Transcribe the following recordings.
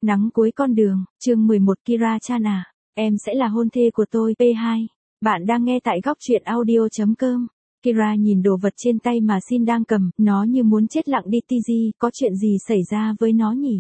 Nắng cuối con đường, chương 11 Kira-chan à, em sẽ là hôn thê của tôi. P2. Bạn đang nghe tại góc truyện audio.com. Kira nhìn đồ vật trên tay mà Shin đang cầm, nó như muốn chết lặng đi. TG, có chuyện gì xảy ra với nó nhỉ?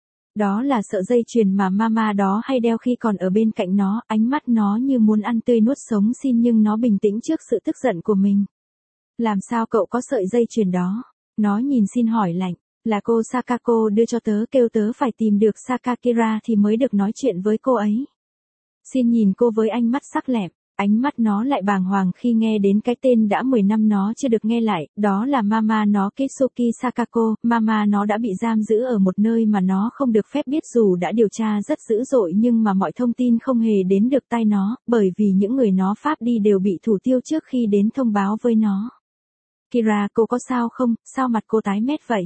Đó là sợi dây chuyền mà mama đó hay đeo khi còn ở bên cạnh nó, ánh mắt nó như muốn ăn tươi nuốt sống Shin nhưng nó bình tĩnh trước sự tức giận của mình. Làm sao cậu có sợi dây chuyền đó? Nó nhìn Shin hỏi lạnh. Là cô Sakako đưa cho tớ, kêu tớ phải tìm được Sakakira thì mới được nói chuyện với cô ấy. Shin nhìn cô với ánh mắt sắc lẹm, ánh mắt nó lại bàng hoàng khi nghe đến cái tên đã 10 năm nó chưa được nghe lại, đó là mama nó Kitsuki Sakako. Mama nó đã bị giam giữ ở một nơi mà nó không được phép biết dù đã điều tra rất dữ dội nhưng mà mọi thông tin không hề đến được tai nó, bởi vì những người nó pháp đi đều bị thủ tiêu trước khi đến thông báo với nó. Kira, cô có sao không, sao mặt cô tái mét vậy?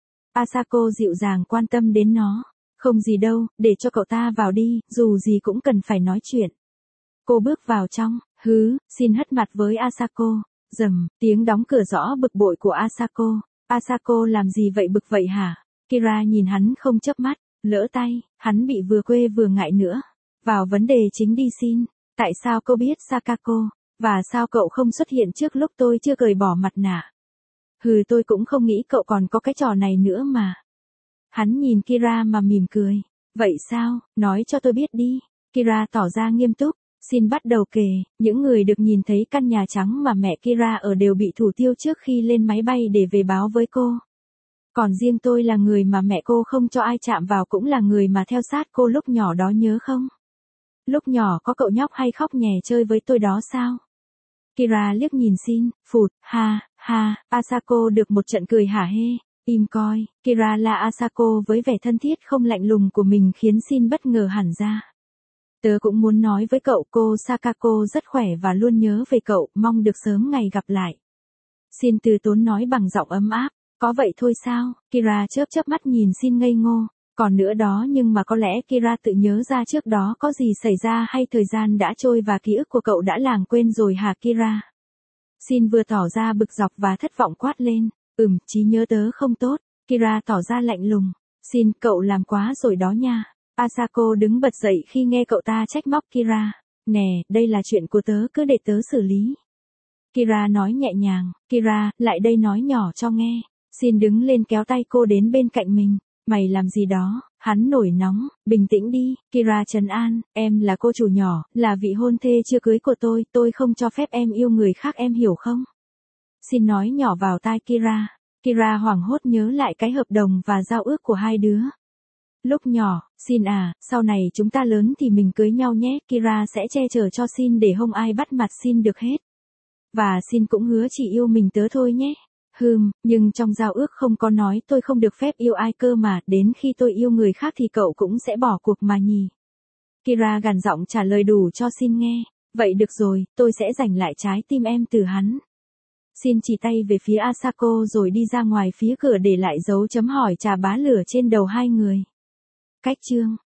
Asako dịu dàng quan tâm đến nó. Không gì đâu, để cho cậu ta vào đi, dù gì cũng cần phải nói chuyện. Cô bước vào trong, Shin hất mặt với Asako. Rầm, tiếng đóng cửa rõ bực bội của Asako. Asako làm gì vậy, bực vậy hả? Kira nhìn hắn không chớp mắt, lỡ tay, hắn bị vừa quê vừa ngại nữa. Vào vấn đề chính đi Shin, tại sao cô biết Sakako? Và sao cậu không xuất hiện trước lúc tôi chưa cởi bỏ mặt nạ? Tôi cũng không nghĩ cậu còn có cái trò này nữa mà. Hắn nhìn Kira mà mỉm cười. Vậy sao, nói cho tôi biết đi. Kira tỏ ra nghiêm túc. Shin bắt đầu kể, những người được nhìn thấy căn nhà trắng mà mẹ Kira ở đều bị thủ tiêu trước khi lên máy bay để về báo với cô. Còn riêng tôi là người mà mẹ cô không cho ai chạm vào, cũng là người mà theo sát cô lúc nhỏ đó, nhớ không? Lúc nhỏ có cậu nhóc hay khóc nhè chơi với tôi đó sao? Kira liếc nhìn Shin, phụt, ha. Asako được một trận cười hả hê. Im coi, Kira là Asako với vẻ thân thiết không lạnh lùng của mình khiến Shin bất ngờ hẳn ra. Tớ cũng muốn nói với cậu, cô Sakako rất khỏe và luôn nhớ về cậu, mong được sớm ngày gặp lại. Shin từ tốn nói bằng giọng ấm áp. Có vậy thôi sao? Kira chớp mắt nhìn Shin ngây ngô. Còn nữa đó, nhưng mà có lẽ Kira tự nhớ ra trước đó có gì xảy ra hay thời gian đã trôi và ký ức của cậu đã lãng quên rồi hả Kira? Shin vừa tỏ ra bực dọc và thất vọng quát lên. Trí nhớ tớ không tốt. Kira tỏ ra lạnh lùng. Shin, cậu làm quá rồi đó nha. Asako đứng bật dậy khi nghe cậu ta trách móc Kira. Nè, đây là chuyện của tớ, cứ để tớ xử lý. Kira nói nhẹ nhàng. Kira, lại đây nói nhỏ cho nghe. Shin đứng lên kéo tay cô đến bên cạnh mình. Mày làm gì đó? Hắn nổi nóng. Bình tĩnh đi. Kira trấn an. Em là cô chủ nhỏ, là vị hôn thê chưa cưới của tôi không cho phép em yêu người khác, em hiểu không? Shin nói nhỏ vào tai Kira. Kira hoảng hốt nhớ lại cái hợp đồng và giao ước của hai đứa. Lúc nhỏ, Shin à, sau này chúng ta lớn thì mình cưới nhau nhé. Kira sẽ che chở cho Shin để không ai bắt mặt Shin được hết. Và Shin cũng hứa chỉ yêu mình tớ thôi nhé. Nhưng trong giao ước không có nói tôi không được phép yêu ai cơ mà, đến khi tôi yêu người khác thì cậu cũng sẽ bỏ cuộc mà nhỉ. Kira gằn giọng trả lời đủ cho Shin nghe. Vậy được rồi, tôi sẽ giành lại trái tim em từ hắn. Shin chỉ tay về phía Asako rồi đi ra ngoài phía cửa để lại dấu chấm hỏi chà bá lửa trên đầu hai người. Cách chương